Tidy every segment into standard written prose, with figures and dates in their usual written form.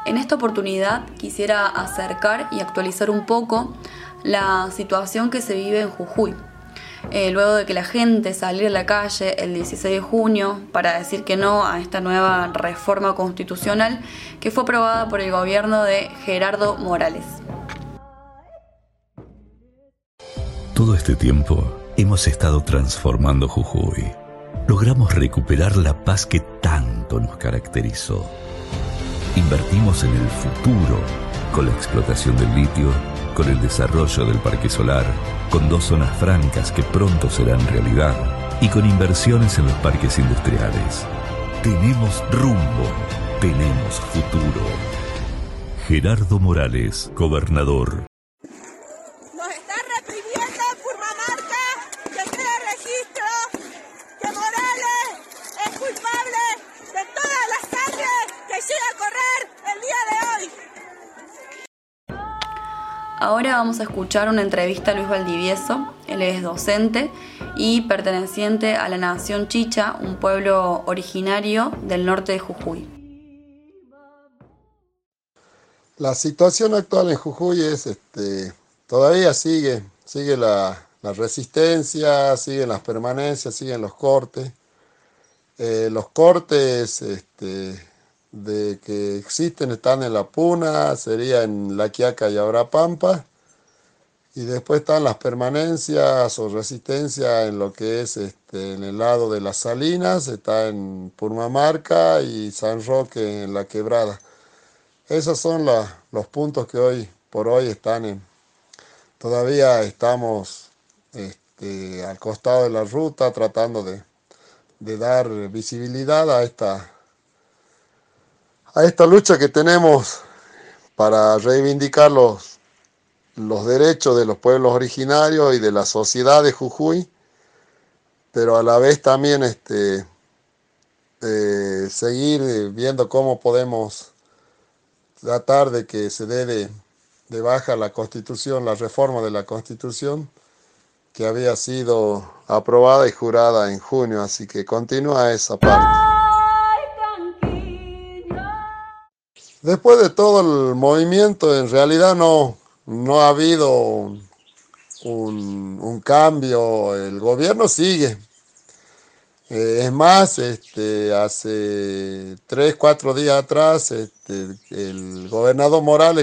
En esta oportunidad quisiera acercar y actualizar un poco la situación que se vive en Jujuy. Luego de que la gente saliera a la calle el 16 de junio para decir que no a esta nueva reforma constitucional que fue aprobada por el gobierno de Gerardo Morales. Todo este tiempo hemos estado transformando Jujuy. Logramos recuperar la paz que tanto nos caracterizó. Invertimos en el futuro con la explotación del litio, con el desarrollo del parque solar, con 2 zonas francas que pronto serán realidad y con inversiones en los parques industriales. Tenemos rumbo, tenemos futuro. Gerardo Morales, gobernador. Nos está reprimiendo Purmamarca, que crea registro, que Morales es culpable de toda la sangre que llega a correr el día de hoy. Ahora vamos a escuchar una entrevista a Luis Valdivieso. Él es docente y perteneciente a la Nación Chicha, un pueblo originario del norte de Jujuy. La situación actual en Jujuy es, todavía sigue la resistencia, siguen las permanencias, siguen los cortes. Los cortes de que existen están en la Puna, sería en La Quiaca y Abrapampa, y después están las permanencias o resistencia en lo que es en el lado de las Salinas, está en Purmamarca y San Roque en La Quebrada. Esos son los puntos que hoy por hoy están todavía estamos al costado de la ruta tratando de dar visibilidad a esta lucha que tenemos para reivindicar los derechos de los pueblos originarios y de la sociedad de Jujuy, pero a la vez también seguir viendo cómo podemos tratar de que se dé de baja la Constitución, la reforma de la Constitución que había sido aprobada y jurada en junio, así que continúa esa parte. Después de todo el movimiento, en realidad no ha habido un cambio, el gobierno sigue. Es más, hace 3, 4 días atrás, el gobernador Morales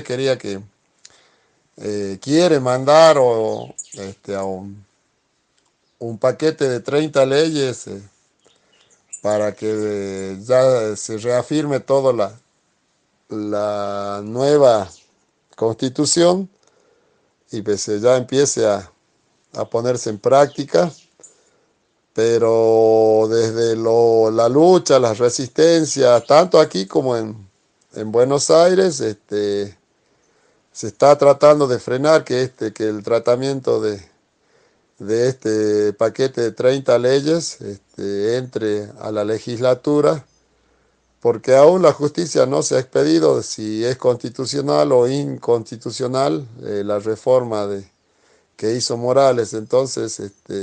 quiere mandar a un paquete de 30 leyes para que ya se reafirme toda la nueva constitución y pues ya empiece a ponerse en práctica. Pero desde la lucha, las resistencias, tanto aquí como en Buenos Aires, se está tratando de frenar que el tratamiento de este paquete de 30 leyes entre a la legislatura, porque aún la justicia no se ha expedido si es constitucional o inconstitucional la reforma que hizo Morales. Entonces,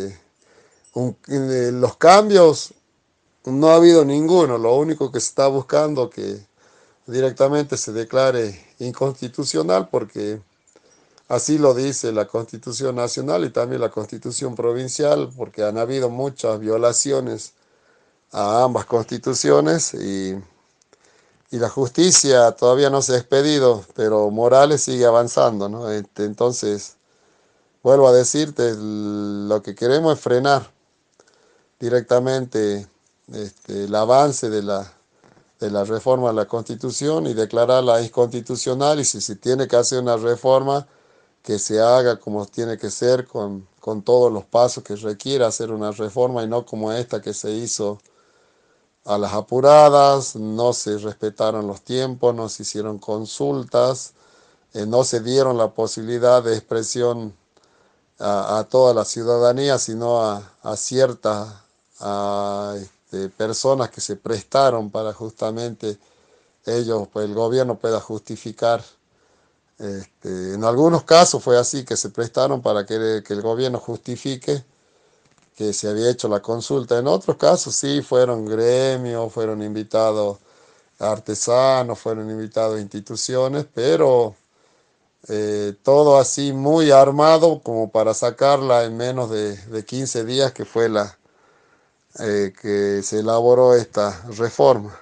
los cambios no ha habido ninguno, lo único que se está buscando que directamente se declare inconstitucional porque así lo dice la Constitución Nacional y también la Constitución Provincial, porque han habido muchas violaciones a ambas constituciones y la justicia todavía no se ha expedido, pero Morales sigue avanzando, ¿no? Entonces, vuelvo a decirte, lo que queremos es frenar directamente el avance de la reforma de la Constitución y declararla inconstitucional, y si se tiene que hacer una reforma, que se haga como tiene que ser, con todos los pasos que requiere hacer una reforma y no como esta que se hizo a las apuradas, no se respetaron los tiempos, no se hicieron consultas, no se dieron la posibilidad de expresión a toda la ciudadanía, sino a ciertas personas que se prestaron para justamente ellos, pues el gobierno pueda justificar. En algunos casos fue así, que se prestaron para que el gobierno justifique que se había hecho la consulta. En otros casos sí, fueron gremios, fueron invitados artesanos, fueron invitados instituciones, pero todo así muy armado como para sacarla en menos de 15 días, que fue que se elaboró esta reforma.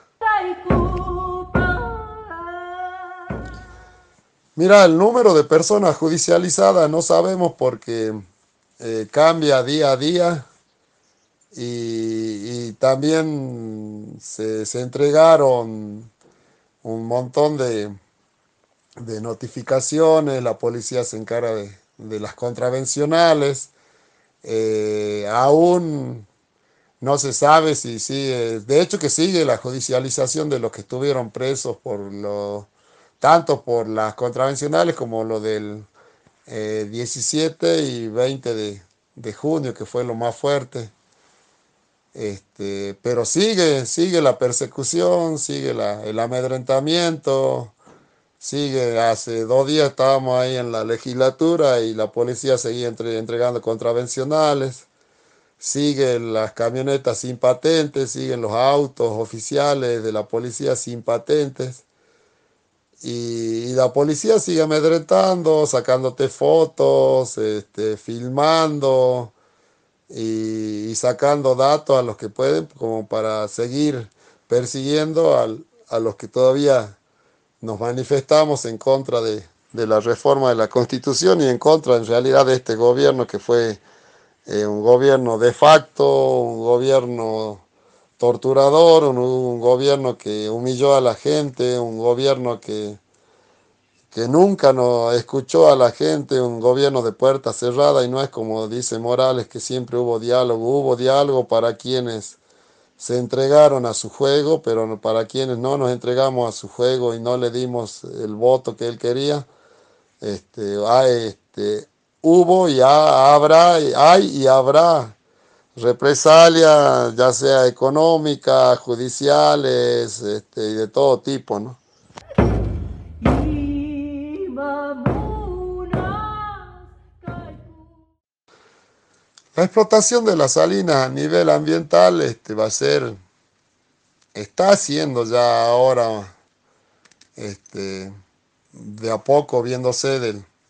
Mira, el número de personas judicializadas no sabemos porque cambia día a día y también se entregaron un montón de notificaciones, la policía se encarga de las contravencionales, aún no se sabe si sigue, de hecho que sigue la judicialización de los que estuvieron presos tanto por las contravencionales como lo del 17 y 20 de junio, que fue lo más fuerte. Pero sigue la persecución, sigue el amedrentamiento, hace 2 días estábamos ahí en la legislatura y la policía seguía entregando contravencionales, siguen las camionetas sin patentes, siguen los autos oficiales de la policía sin patentes. Y la policía sigue amedrentando, sacándote fotos, filmando y sacando datos a los que pueden, como para seguir persiguiendo a los que todavía nos manifestamos en contra de la reforma de la Constitución y en contra en realidad de este gobierno que fue un gobierno de facto, un gobierno torturador, un gobierno que humilló a la gente, un gobierno que nunca nos escuchó a la gente, un gobierno de puerta cerrada, y no es como dice Morales que siempre hubo diálogo para quienes se entregaron a su juego, pero para quienes no nos entregamos a su juego y no le dimos el voto que él quería, hubo y hay y habrá represalias, ya sea económicas, judiciales, y de todo tipo, ¿no? La explotación de las salinas a nivel ambiental está haciendo ya ahora, de a poco viéndose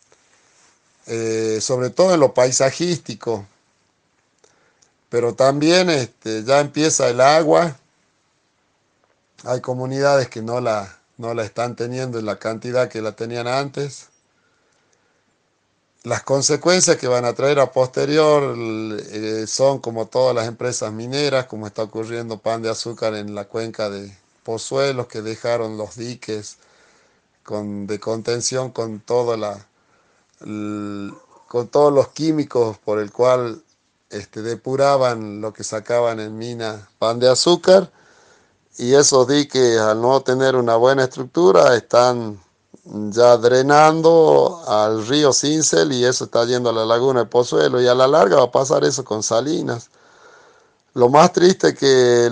sobre todo en lo paisajístico, pero también ya empieza el agua. Hay comunidades que no la están teniendo en la cantidad que la tenían antes. Las consecuencias que van a traer a posterior son como todas las empresas mineras, como está ocurriendo Pan de Azúcar en la cuenca de Pozuelos, que dejaron los diques de contención con con todos los químicos por el cual depuraban lo que sacaban en mina Pan de Azúcar, y esos diques, al no tener una buena estructura, están ya drenando al río Sincel, y eso está yendo a la laguna de Pozuelo, y a la larga va a pasar eso con Salinas. Lo más triste es que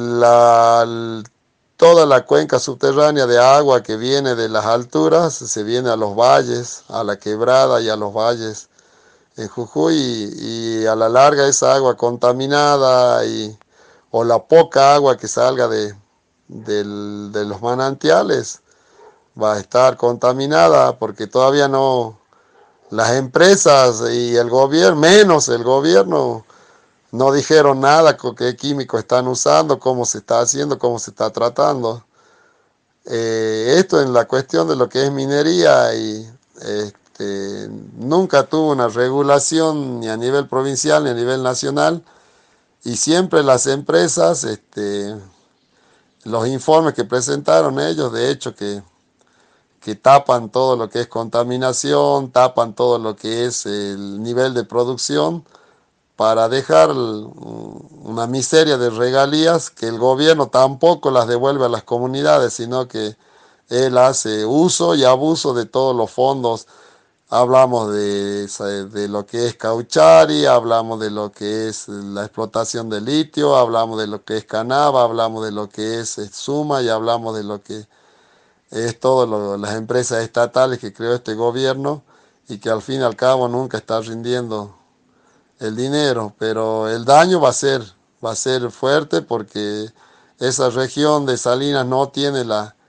toda la cuenca subterránea de agua que viene de las alturas se viene a los valles, a la quebrada y a los valles en Jujuy, y a la larga esa agua contaminada o la poca agua que salga de los manantiales va a estar contaminada, porque todavía no, las empresas y el gobierno, menos el gobierno, no dijeron nada con qué químicos están usando, cómo se está haciendo, cómo se está tratando. Esto en la cuestión de lo que es minería, y nunca tuvo una regulación ni a nivel provincial ni a nivel nacional, y siempre las empresas, los informes que presentaron ellos, de hecho que tapan todo lo que es contaminación, tapan todo lo que es el nivel de producción, para dejar una miseria de regalías que el gobierno tampoco las devuelve a las comunidades, sino que él hace uso y abuso de todos los fondos. Hablamos de lo que es Cauchari, hablamos de lo que es la explotación de litio, hablamos de lo que es Canaba, hablamos de lo que es Suma, y hablamos de lo que es todas las empresas estatales que creó este gobierno, y que al fin y al cabo nunca está rindiendo el dinero, pero el daño va a ser fuerte, porque esa región de Salinas no tiene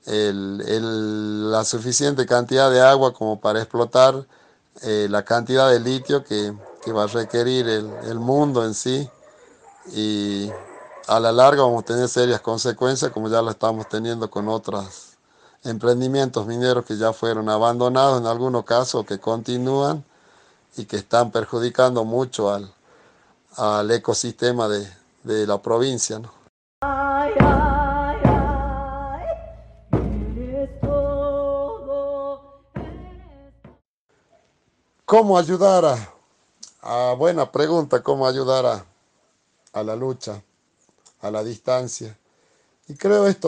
la suficiente cantidad de agua como para explotar la cantidad de litio que va a requerir el mundo en sí, y a la larga vamos a tener serias consecuencias como ya lo estamos teniendo con otros emprendimientos mineros que ya fueron abandonados en algunos casos, que continúan y que están perjudicando mucho al ecosistema de la provincia, ¿no? Ay, ay, ay, eres todo, ¿Cómo ayudar buena pregunta, cómo ayudar a la lucha, a la distancia? Y creo es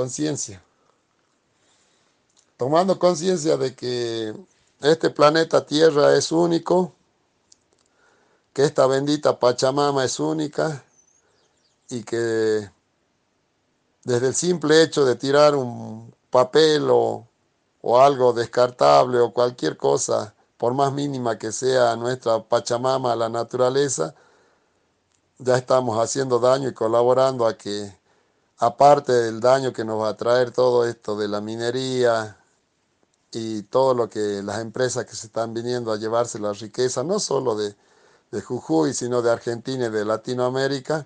tomando conciencia de que este planeta Tierra es único, que esta bendita Pachamama es única, y que desde el simple hecho de tirar un papel o algo descartable o cualquier cosa, por más mínima que sea nuestra Pachamama, la naturaleza, ya estamos haciendo daño y colaborando a que, aparte del daño que nos va a traer todo esto de la minería y todo lo que las empresas que se están viniendo a llevarse la riqueza, no solo de Jujuy, sino de Argentina y de Latinoamérica,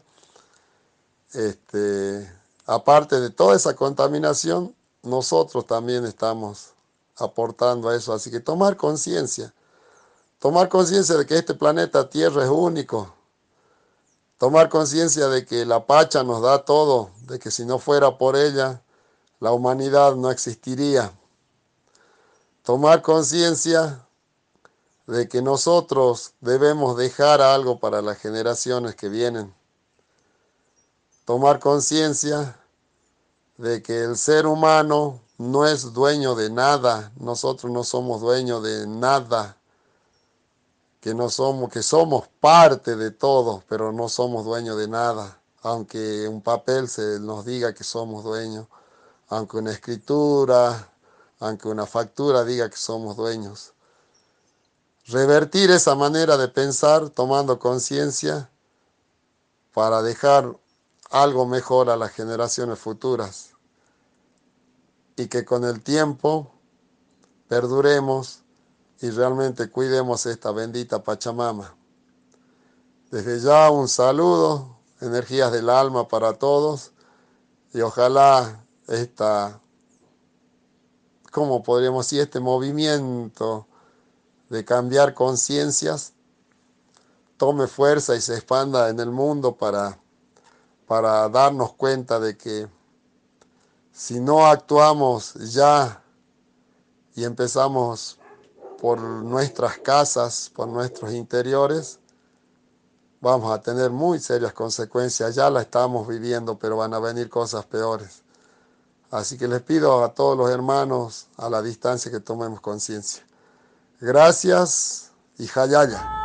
aparte de toda esa contaminación, nosotros también estamos aportando a eso. Así que tomar conciencia de que este planeta Tierra es único, tomar conciencia de que la Pacha nos da todo, de que si no fuera por ella, la humanidad no existiría. Tomar conciencia de que nosotros debemos dejar algo para las generaciones que vienen. Tomar conciencia de que el ser humano no es dueño de nada, nosotros no somos dueños de nada, que somos parte de todo, pero no somos dueños de nada, aunque un papel se nos diga que somos dueños, aunque una escritura, aunque una factura diga que somos dueños. Revertir esa manera de pensar tomando conciencia para dejar algo mejor a las generaciones futuras, y que con el tiempo perduremos y realmente cuidemos esta bendita Pachamama. Desde ya un saludo, energías del alma para todos, y ojalá ¿cómo podríamos decir? Este movimiento de cambiar conciencias tome fuerza y se expanda en el mundo para darnos cuenta de que si no actuamos ya y empezamos por nuestras casas, por nuestros interiores, vamos a tener muy serias consecuencias. Ya la estamos viviendo, pero van a venir cosas peores. Así que les pido a todos los hermanos a la distancia que tomemos conciencia. Gracias y Jayaya.